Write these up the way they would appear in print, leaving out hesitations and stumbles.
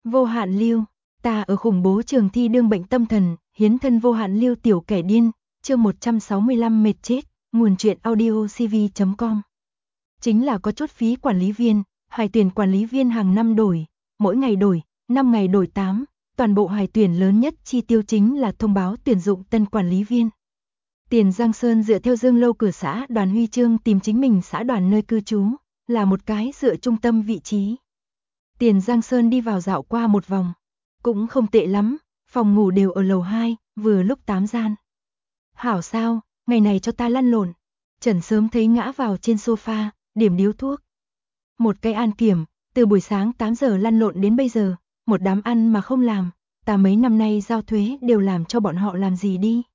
Vô hạn lưu, ta ở khủng bố trường thi đương bệnh tâm thần, hiến thân vô hạn lưu tiểu kẻ điên, chương 165 mệt chết, nguồn truyện audio cv.com. Chính là có chút phí quản lý viên, hải tuyển quản lý viên hàng năm đổi, mỗi ngày đổi, 5 ngày đổi 8, toàn bộ hải tuyển lớn nhất chi tiêu chính là thông báo tuyển dụng tân quản lý viên. Tiền Giang Sơn dựa theo Dương Lâu cửa xã Đoàn Huy Chương tìm chính mình xã đoàn nơi cư trú, là một cái dựa trung tâm vị trí. Tiền Giang Sơn đi vào dạo qua một vòng, cũng không tệ lắm, phòng ngủ đều ở lầu 2, vừa lúc 8 gian. Hảo sao, ngày này cho ta lăn lộn. Trần sớm thấy ngã vào trên sofa, điểm điếu thuốc. Một cây an kiểm, từ buổi sáng 8 giờ lăn lộn đến bây giờ, một đám ăn mà không làm, ta mấy năm nay giao thuế đều làm cho bọn họ làm gì đi.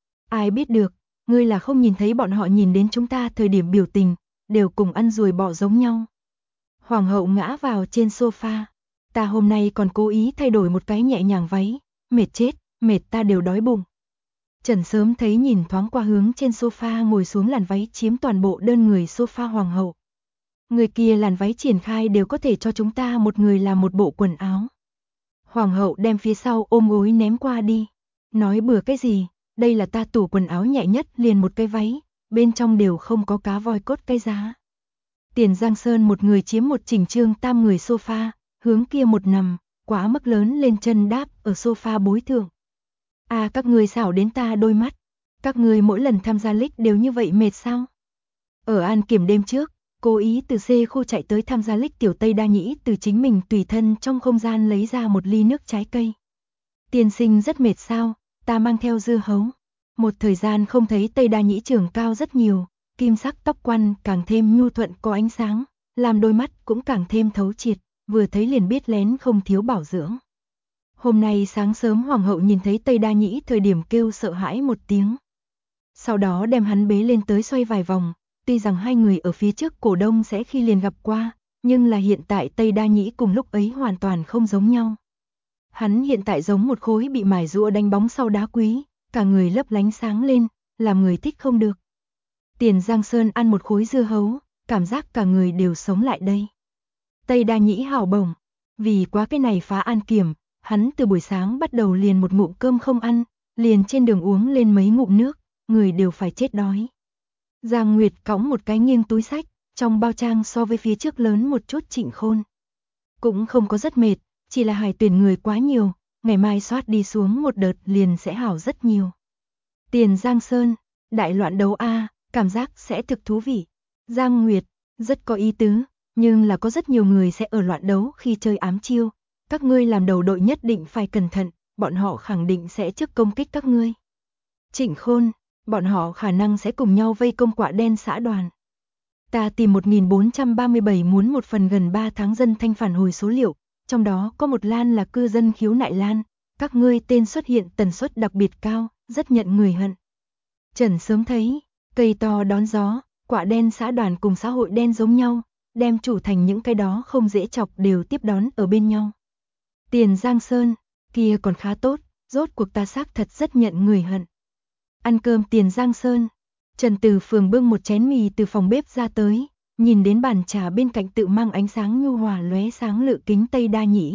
Ai biết được, ngươi là không nhìn thấy bọn họ nhìn đến chúng ta thời điểm biểu tình, đều cùng ăn ruồi bọ giống nhau. Hoàng hậu ngã vào trên sofa. Ta hôm nay còn cố ý thay đổi một cái nhẹ nhàng váy, mệt chết, mệt ta đều đói bụng. Trần sớm thấy nhìn thoáng qua hướng trên sofa ngồi xuống làn váy chiếm toàn bộ đơn người sofa hoàng hậu. Người kia làn váy triển khai đều có thể cho chúng ta một người làm một bộ quần áo. Hoàng hậu đem phía sau ôm gối ném qua đi. Nói bừa cái gì, đây là ta tủ quần áo nhẹ nhất liền một cái váy, bên trong đều không có cá voi cốt cái giá. Tiền Giang Sơn một người chiếm một chỉnh trương tam người sofa, hướng kia một nằm, quá mức lớn lên chân đáp ở sofa bối thượng. À các người xảo đến ta đôi mắt, các người mỗi lần tham gia lích đều như vậy mệt sao? Ở an kiểm đêm trước, cố ý từ C khu chạy tới tham gia lích tiểu Tây Đa Nhĩ từ chính mình tùy thân trong không gian lấy ra một ly nước trái cây. Tiên sinh rất mệt sao, ta mang theo dưa hấu. Một thời gian không thấy Tây Đa Nhĩ trưởng cao rất nhiều, kim sắc tóc quăn càng thêm nhu thuận có ánh sáng, làm đôi mắt cũng càng thêm thấu triệt, vừa thấy liền biết lén không thiếu bảo dưỡng. Hôm nay sáng sớm hoàng hậu nhìn thấy Tây Đa Nhĩ thời điểm kêu sợ hãi một tiếng. Sau đó đem hắn bế lên tới xoay vài vòng, tuy rằng hai người ở phía trước cổ đông sẽ khi liền gặp qua, nhưng là hiện tại Tây Đa Nhĩ cùng lúc ấy hoàn toàn không giống nhau. Hắn hiện tại giống một khối bị mài rũa đánh bóng sau đá quý, cả người lấp lánh sáng lên, làm người thích không được. Tiền Giang Sơn ăn một khối dưa hấu, cảm giác cả người đều sống lại đây. Tây Đa Nhĩ hào bổng, vì quá cái này phá an kiểm, hắn từ buổi sáng bắt đầu liền một ngụm cơm không ăn, liền trên đường uống lên mấy ngụm nước, người đều phải chết đói. Giang Nguyệt cõng một cái nghiêng túi sách, trong bao trang so với phía trước lớn một chút Trịnh Khôn. Cũng không có rất mệt, chỉ là hải tuyển người quá nhiều, ngày mai soát đi xuống một đợt liền sẽ hảo rất nhiều. Tiền Giang Sơn, đại loạn đấu A, cảm giác sẽ thực thú vị. Giang Nguyệt, rất có ý tứ, nhưng là có rất nhiều người sẽ ở loạn đấu khi chơi ám chiêu. Các ngươi làm đầu đội nhất định phải cẩn thận, bọn họ khẳng định sẽ trước công kích các ngươi. Trịnh Khôn, bọn họ khả năng sẽ cùng nhau vây công Quạ Đen xã đoàn. Ta tìm 1437 muốn một phần gần 3 tháng dân thanh phản hồi số liệu, trong đó có một lan là cư dân khiếu nại lan, các ngươi tên xuất hiện tần suất đặc biệt cao, rất nhận người hận. Trần sớm thấy, cây to đón gió, Quạ Đen xã đoàn cùng xã hội đen giống nhau, đem chủ thành những cái đó không dễ chọc đều tiếp đón ở bên nhau. Tiền Giang Sơn, kia còn khá tốt, rốt cuộc ta xác thật rất nhận người hận. Ăn cơm Tiền Giang Sơn, Trần Từ Phường bưng một chén mì từ phòng bếp ra tới, nhìn đến bàn trà bên cạnh tự mang ánh sáng nhu hòa lóe sáng lự kính Tây Đa Nhĩ.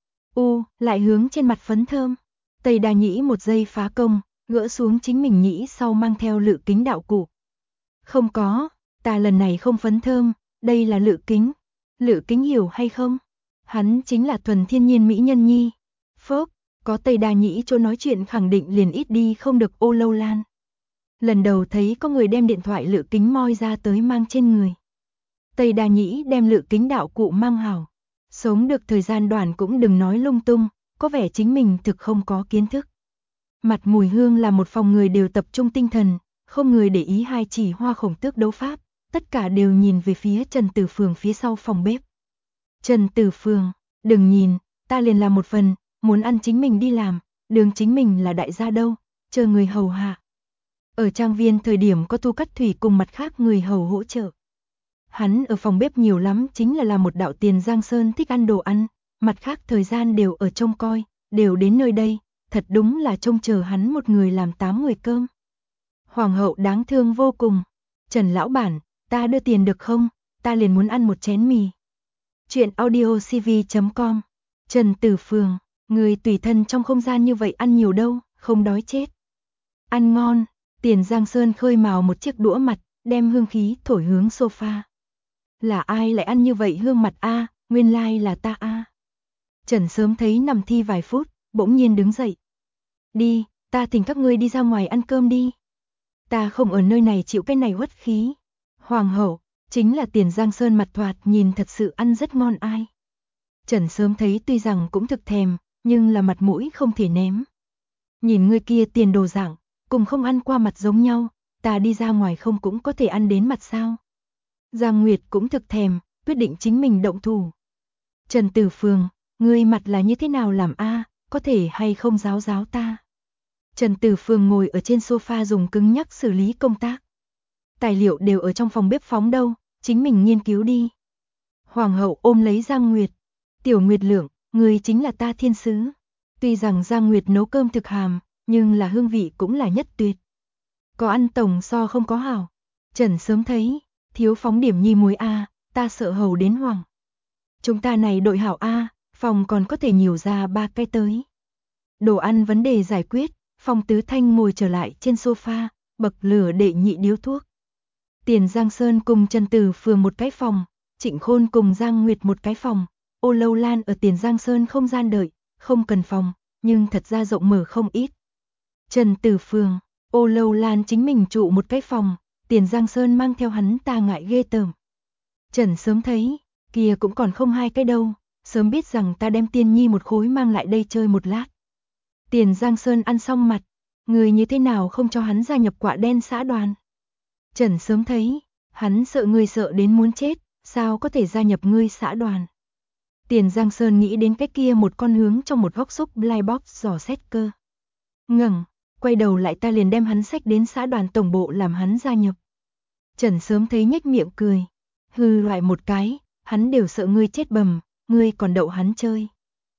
Lại hướng trên mặt phấn thơm. Tây Đa Nhĩ một giây phá công, gỡ xuống chính mình nhĩ sau mang theo lự kính đạo cụ. Không có, ta lần này không phấn thơm, đây là lự kính. Lự kính hiểu hay không? Hắn chính là thuần thiên nhiên mỹ nhân nhi. Phốc, có Tây Đa Nhĩ chỗ nói chuyện khẳng định liền ít đi không được ô lâu lan. Lần đầu thấy có người đem điện thoại lự kính moi ra tới mang trên người. Tây Đa Nhĩ đem lự kính đạo cụ mang hảo. Sống được thời gian đoàn cũng đừng nói lung tung, có vẻ chính mình thực không có kiến thức. Mặt Mùi Hương là một phòng người đều tập trung tinh thần, không người để ý hai chỉ Hoa Khổng Tước đấu pháp, tất cả đều nhìn về phía Trần Tử Phường phía sau phòng bếp. Trần Tử Phường, đừng nhìn, ta liền làm một phần, muốn ăn chính mình đi làm, đường chính mình là đại gia đâu, chờ người hầu hạ. Ở trang viên thời điểm có Thu Cắt Thủy cùng mặt khác người hầu hỗ trợ. Hắn ở phòng bếp nhiều lắm chính là một đạo Tiền Giang Sơn thích ăn đồ ăn, mặt khác thời gian đều ở trông coi, đều đến nơi đây, thật đúng là trông chờ hắn một người làm 8 người cơm. Hoàng hậu đáng thương vô cùng. Trần lão bản, ta đưa tiền được không? Ta liền muốn ăn một chén mì. Chuyện audio cv.com Trần Tử Phường, người tùy thân trong không gian như vậy ăn nhiều đâu, không đói chết. Ăn ngon, Tiền Giang Sơn khơi mào một chiếc đũa mặt, đem hương khí thổi hướng sofa. Là ai lại ăn như vậy hương mặt a, nguyên lai là ta a. Trần Sớm thấy nằm thi vài phút, bỗng nhiên đứng dậy. Đi, ta thỉnh các ngươi đi ra ngoài ăn cơm đi. Ta không ở nơi này chịu cái này uất khí. Hoàng hậu, chính là Tiền Giang Sơn mặt thoạt nhìn thật sự ăn rất ngon ai. Trần Sớm thấy tuy rằng cũng thực thèm, nhưng là mặt mũi không thể ném. Nhìn người kia tiền đồ dạng, cùng không ăn qua mặt giống nhau, ta đi ra ngoài không cũng có thể ăn đến mặt sao. Giang Nguyệt cũng thực thèm, quyết định chính mình động thủ. Trần Tử Phường, ngươi mặt là như thế nào làm a, có thể hay không giáo giáo ta. Trần Tử Phường ngồi ở trên sofa dùng cứng nhắc xử lý công tác. Tài liệu đều ở trong phòng bếp phóng đâu, chính mình nghiên cứu đi. Hoàng hậu ôm lấy Giang Nguyệt. Tiểu Nguyệt Lượng, ngươi chính là ta thiên sứ. Tuy rằng Giang Nguyệt nấu cơm thực hàm, nhưng là hương vị cũng là nhất tuyệt. Có ăn tổng so không có hảo. Trần Sớm thấy, thiếu phóng điểm nhi muối a, ta sợ hầu đến hoàng. Chúng ta này đội hảo a, phòng còn có thể nhiều ra 3 cái tới. Đồ ăn vấn đề giải quyết, Phong Tứ Thanh ngồi trở lại trên sofa, bậc lửa đệ nhị điếu thuốc. Tiền Giang Sơn cùng Trần Tử Phường một cái phòng, Trịnh Khôn cùng Giang Nguyệt một cái phòng, Ô Lâu Lan ở Tiền Giang Sơn không gian đợi, không cần phòng, nhưng thật ra rộng mở không ít. Trần Tử Phường, Ô Lâu Lan chính mình trụ một cái phòng, Tiền Giang Sơn mang theo hắn ta ngại ghê tởm. Trần Sớm thấy, kia cũng còn không hai cái đâu, sớm biết rằng ta đem Tiên Nhi một khối mang lại đây chơi một lát. Tiền Giang Sơn ăn xong mặt, người như thế nào không cho hắn gia nhập Quạ Đen xã đoàn. Trần Sớm thấy, hắn sợ người sợ đến muốn chết, sao có thể gia nhập ngươi xã đoàn. Tiền Giang Sơn nghĩ đến cái kia một con hướng trong một góc xúc Black Box dò xét cơ. Ngẩng, quay đầu lại ta liền đem hắn xách đến xã đoàn tổng bộ làm hắn gia nhập. Trần Sớm thấy nhếch miệng cười. Hư loại một cái, hắn đều sợ ngươi chết bầm, ngươi còn đậu hắn chơi.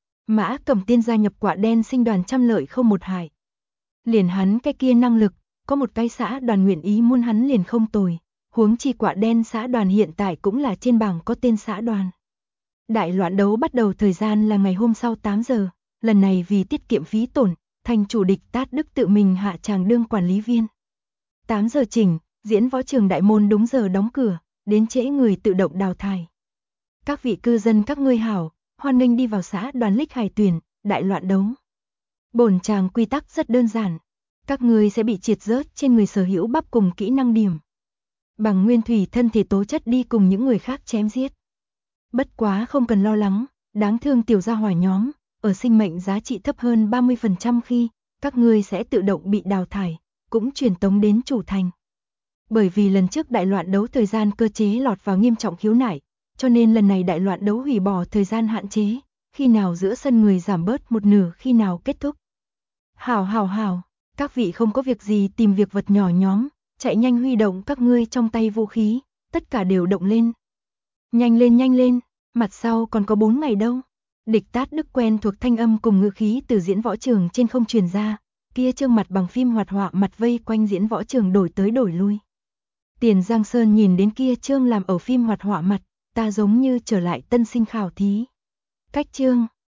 Mã Cẩm Tiên gia nhập Quạ Đen sinh đoàn trăm lợi không một hại. Liền hắn cái kia năng lực, có một cái xã đoàn nguyện ý muôn hắn liền không tồi. Huống chi Quạ Đen xã đoàn hiện tại cũng là trên bảng có tên xã đoàn. Đại loạn đấu bắt đầu thời gian là ngày hôm sau 8 giờ, lần này vì tiết kiệm phí tổn, thành chủ địch Tát Đức tự mình hạ tràng đương quản lý viên. 8 giờ chỉnh, diễn võ trường đại môn đúng giờ đóng cửa, đến trễ người tự động đào thải. Các vị cư dân các ngươi hảo, hoan nghênh đi vào xã đoàn Lích Hải tuyển, đại loạn đấu. Bổn tràng quy tắc rất đơn giản, các ngươi sẽ bị triệt rớt trên người sở hữu bắp cùng kỹ năng điểm. Bằng nguyên thủy thân thể tố chất đi cùng những người khác chém giết. Bất quá không cần lo lắng, đáng thương tiểu gia hỏa nhóm, ở sinh mệnh giá trị thấp hơn 30% khi, các ngươi sẽ tự động bị đào thải, cũng truyền tống đến chủ thành. Bởi vì lần trước đại loạn đấu thời gian cơ chế lọt vào nghiêm trọng khiếu nại, cho nên lần này đại loạn đấu hủy bỏ thời gian hạn chế, khi nào giữa sân người giảm bớt một nửa khi nào kết thúc. Hảo, các vị không có việc gì tìm việc vật nhỏ nhóm, chạy nhanh huy động các ngươi trong tay vũ khí, tất cả đều động lên. Nhanh lên, mặt sau còn có 4 ngày đâu. Địch Tát Đức quen thuộc thanh âm cùng ngữ khí từ diễn võ trường trên không truyền ra, kia trương mặt bằng phim hoạt họa mặt vây quanh diễn võ trường đổi tới đổi lui. Tiền Giang Sơn nhìn đến kia trương làm ở phim hoạt họa mặt, ta giống như trở lại tân sinh khảo thí. Cách trương,